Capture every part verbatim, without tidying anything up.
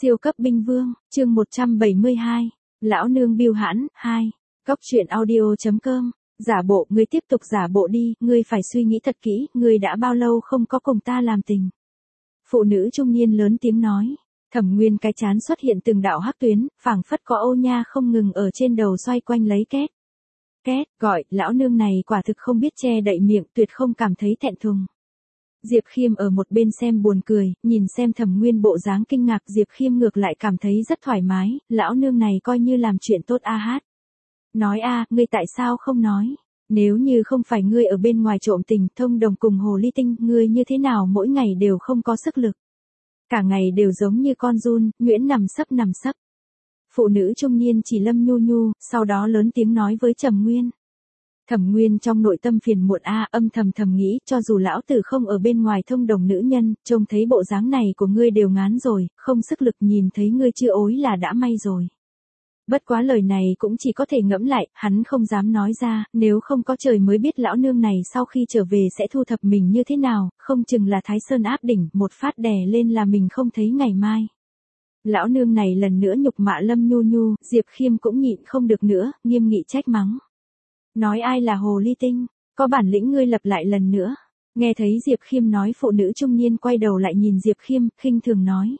Siêu cấp binh vương, chương một trăm bảy mươi hai. Lão nương bưu hãn, hai. Cóc truyện audio chấm com. Giả bộ, ngươi tiếp tục giả bộ đi, ngươi phải suy nghĩ thật kỹ, ngươi đã bao lâu không có cùng ta làm tình. Phụ nữ trung niên lớn tiếng nói. Thẩm Nguyên cái chán xuất hiện từng đạo hắc tuyến, phảng phất có ô nha không ngừng ở trên đầu xoay quanh lấy két. Két, gọi, lão nương này quả thực không biết che đậy miệng, tuyệt không cảm thấy thẹn thùng. Diệp Khiêm ở một bên xem buồn cười, nhìn xem Thẩm Nguyên bộ dáng kinh ngạc, Diệp Khiêm ngược lại cảm thấy rất thoải mái, lão nương này coi như làm chuyện tốt a hát. Nói a, ngươi tại sao không nói? Nếu như không phải ngươi ở bên ngoài trộm tình, thông đồng cùng hồ ly tinh, ngươi như thế nào mỗi ngày đều không có sức lực. Cả ngày đều giống như con giun, nhuyễn nằm sấp nằm sấp. Phụ nữ trung niên chỉ Lâm Nhu Nhu, sau đó lớn tiếng nói với Trầm Nguyên. Thẩm Nguyên trong nội tâm phiền muộn a, âm thầm thầm nghĩ, cho dù lão tử không ở bên ngoài thông đồng nữ nhân, trông thấy bộ dáng này của ngươi đều ngán rồi, không sức lực, nhìn thấy ngươi chưa ối là đã may rồi. Bất quá lời này cũng chỉ có thể ngẫm lại, hắn không dám nói ra, nếu không có trời mới biết lão nương này sau khi trở về sẽ thu thập mình như thế nào, không chừng là Thái Sơn áp đỉnh, một phát đè lên là mình không thấy ngày mai. Lão nương này lần nữa nhục mạ Lâm Nhu Nhu, Diệp Khiêm cũng nhịn không được nữa, nghiêm nghị trách mắng. Nói ai là hồ ly tinh, có bản lĩnh ngươi lặp lại lần nữa. Nghe thấy Diệp Khiêm nói, phụ nữ trung niên quay đầu lại nhìn Diệp Khiêm, khinh thường nói.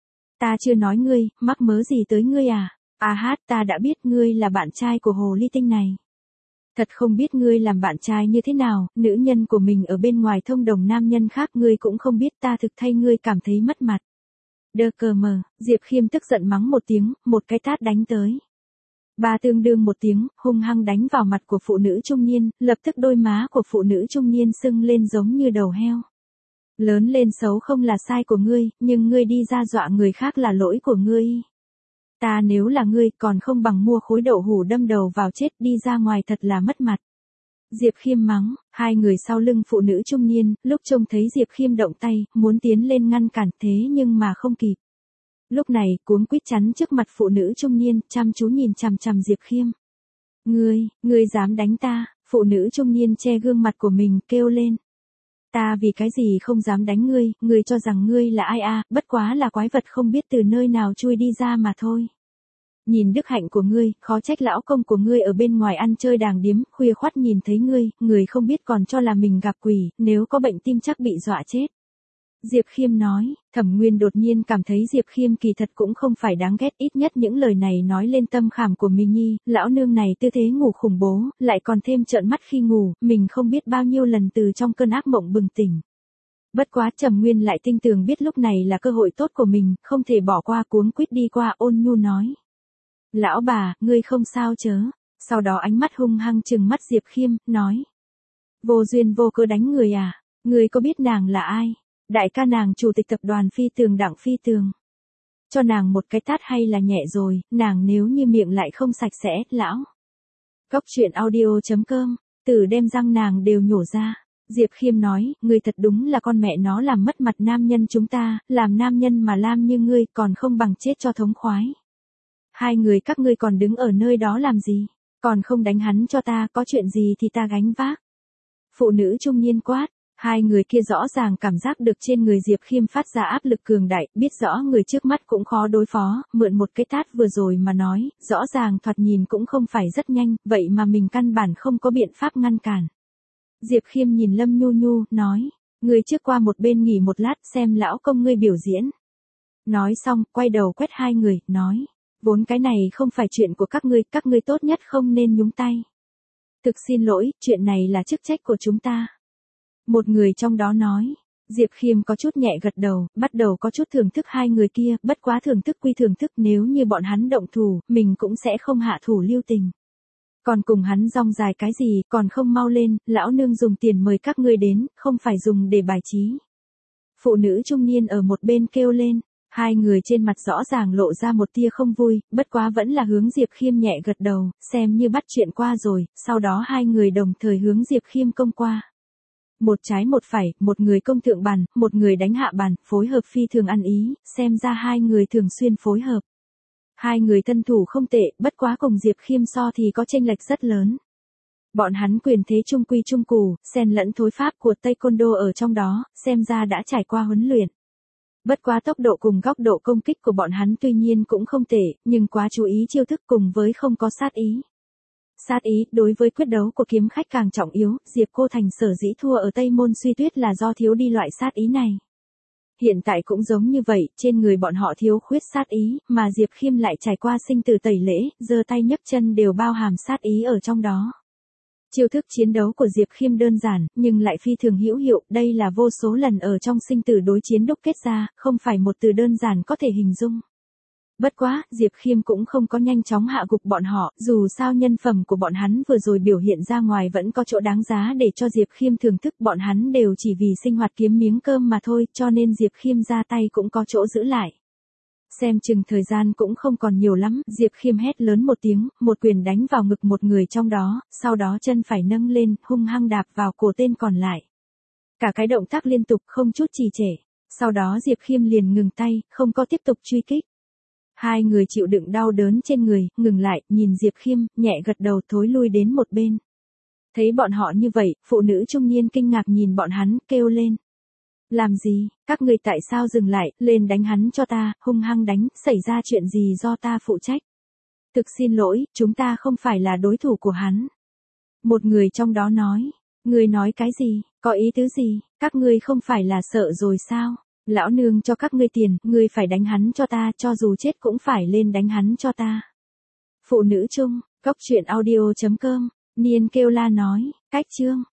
Ta chưa nói ngươi, mắc mớ gì tới ngươi à? A hát, ta đã biết ngươi là bạn trai của hồ ly tinh này. Thật không biết ngươi làm bạn trai như thế nào, nữ nhân của mình ở bên ngoài thông đồng nam nhân khác ngươi cũng không biết, ta thực thay ngươi cảm thấy mất mặt. Đơ cờ mờ, Diệp Khiêm tức giận mắng một tiếng, một cái tát đánh tới. Ba tương đương một tiếng, hung hăng đánh vào mặt của phụ nữ trung niên, lập tức đôi má của phụ nữ trung niên sưng lên giống như đầu heo. Lớn lên xấu không là sai của ngươi, nhưng ngươi đi ra dọa người khác là lỗi của ngươi. Ta nếu là ngươi còn không bằng mua khối đậu hủ đâm đầu vào chết, đi ra ngoài thật là mất mặt. Diệp Khiêm mắng, hai người sau lưng phụ nữ trung niên, lúc trông thấy Diệp Khiêm động tay, muốn tiến lên ngăn cản thế nhưng mà không kịp. Lúc này, cuống quýt chắn trước mặt phụ nữ trung niên, chăm chú nhìn chằm chằm Diệp Khiêm. Ngươi, ngươi dám đánh ta, phụ nữ trung niên che gương mặt của mình, kêu lên. Ta vì cái gì không dám đánh ngươi, ngươi cho rằng ngươi là ai à, bất quá là quái vật không biết từ nơi nào chui đi ra mà thôi. Nhìn đức hạnh của ngươi, khó trách lão công của ngươi ở bên ngoài ăn chơi đàng điếm, khuya khoắt nhìn thấy ngươi, người không biết còn cho là mình gặp quỷ, nếu có bệnh tim chắc bị dọa chết. Diệp Khiêm nói, Thẩm Nguyên đột nhiên cảm thấy Diệp Khiêm kỳ thật cũng không phải đáng ghét, ít nhất những lời này nói lên tâm khảm của mình nhi, lão nương này tư thế ngủ khủng bố, lại còn thêm trợn mắt khi ngủ, mình không biết bao nhiêu lần từ trong cơn ác mộng bừng tỉnh. Bất quá Trầm Nguyên lại tinh tường biết lúc này là cơ hội tốt của mình, không thể bỏ qua, cuống quýt đi qua ôn nhu nói. Lão bà, ngươi không sao chớ, sau đó ánh mắt hung hăng trừng mắt Diệp Khiêm, nói. Vô duyên vô cớ đánh người à, ngươi có biết nàng là ai? Đại ca nàng chủ tịch tập đoàn Phi Tường Đặng Phi Tường. Cho nàng một cái tát hay là nhẹ rồi, nàng nếu như miệng lại không sạch sẽ, lão. Cóc truyện audio chấm com, từ đem răng nàng đều nhổ ra. Diệp Khiêm nói, ngươi thật đúng là con mẹ nó làm mất mặt nam nhân chúng ta, làm nam nhân mà lam như ngươi còn không bằng chết cho thống khoái. Hai người các ngươi còn đứng ở nơi đó làm gì, còn không đánh hắn cho ta, có chuyện gì thì ta gánh vác. Phụ nữ trung niên quát. Hai người kia rõ ràng cảm giác được trên người Diệp Khiêm phát ra áp lực cường đại, biết rõ người trước mắt cũng khó đối phó, mượn một cái tát vừa rồi mà nói, rõ ràng thoạt nhìn cũng không phải rất nhanh, vậy mà mình căn bản không có biện pháp ngăn cản. Diệp Khiêm nhìn Lâm Nhu Nhu, nói, ngươi trước qua một bên nghỉ một lát xem lão công ngươi biểu diễn. Nói xong, quay đầu quét hai người, nói, vốn cái này không phải chuyện của các ngươi, các ngươi tốt nhất không nên nhúng tay. Thực xin lỗi, chuyện này là chức trách của chúng ta. Một người trong đó nói, Diệp Khiêm có chút nhẹ gật đầu, bắt đầu có chút thưởng thức hai người kia, bất quá thưởng thức quy thưởng thức, nếu như bọn hắn động thủ, mình cũng sẽ không hạ thủ lưu tình. Còn cùng hắn rong dài cái gì, còn không mau lên, lão nương dùng tiền mời các ngươi đến, không phải dùng để bài trí. Phụ nữ trung niên ở một bên kêu lên, hai người trên mặt rõ ràng lộ ra một tia không vui, bất quá vẫn là hướng Diệp Khiêm nhẹ gật đầu, xem như bắt chuyện qua rồi, sau đó hai người đồng thời hướng Diệp Khiêm công qua. Một trái một phải, một người công thượng bàn, một người đánh hạ bàn, phối hợp phi thường ăn ý, xem ra hai người thường xuyên phối hợp. Hai người thân thủ không tệ, bất quá cùng Diệp Khiêm so thì có chênh lệch rất lớn. Bọn hắn quyền thế trung quy trung cù, xen lẫn thối pháp của Taekwondo ở trong đó, xem ra đã trải qua huấn luyện. Bất quá tốc độ cùng góc độ công kích của bọn hắn tuy nhiên cũng không tệ, nhưng quá chú ý chiêu thức cùng với không có sát ý. Sát ý, đối với quyết đấu của kiếm khách càng trọng yếu, Diệp Cô Thành sở dĩ thua ở Tây Môn Suy Tuyết là do thiếu đi loại sát ý này. Hiện tại cũng giống như vậy, trên người bọn họ thiếu khuyết sát ý, mà Diệp Khiêm lại trải qua sinh tử tẩy lễ, giơ tay nhấc chân đều bao hàm sát ý ở trong đó. Chiêu thức chiến đấu của Diệp Khiêm đơn giản, nhưng lại phi thường hữu hiệu, đây là vô số lần ở trong sinh tử đối chiến đúc kết ra, không phải một từ đơn giản có thể hình dung. Bất quá, Diệp Khiêm cũng không có nhanh chóng hạ gục bọn họ, dù sao nhân phẩm của bọn hắn vừa rồi biểu hiện ra ngoài vẫn có chỗ đáng giá để cho Diệp Khiêm thưởng thức, bọn hắn đều chỉ vì sinh hoạt kiếm miếng cơm mà thôi, cho nên Diệp Khiêm ra tay cũng có chỗ giữ lại. Xem chừng thời gian cũng không còn nhiều lắm, Diệp Khiêm hét lớn một tiếng, một quyền đánh vào ngực một người trong đó, sau đó chân phải nâng lên, hung hăng đạp vào cổ tên còn lại. Cả cái động tác liên tục không chút trì trệ. Sau đó Diệp Khiêm liền ngừng tay, không có tiếp tục truy kích. Hai người chịu đựng đau đớn trên người, ngừng lại, nhìn Diệp Khiêm, nhẹ gật đầu thối lui đến một bên. Thấy bọn họ như vậy, phụ nữ trung niên kinh ngạc nhìn bọn hắn, kêu lên. Làm gì, các người tại sao dừng lại, lên đánh hắn cho ta, hung hăng đánh, xảy ra chuyện gì do ta phụ trách. Thực xin lỗi, chúng ta không phải là đối thủ của hắn. Một người trong đó nói, người nói cái gì, có ý tứ gì, các ngươi không phải là sợ rồi sao? Lão nương cho các ngươi tiền, ngươi phải đánh hắn cho ta, cho dù chết cũng phải lên đánh hắn cho ta. Phụ nữ chung, góc truyện audio chấm com, Niên Kêu La nói, cách chương.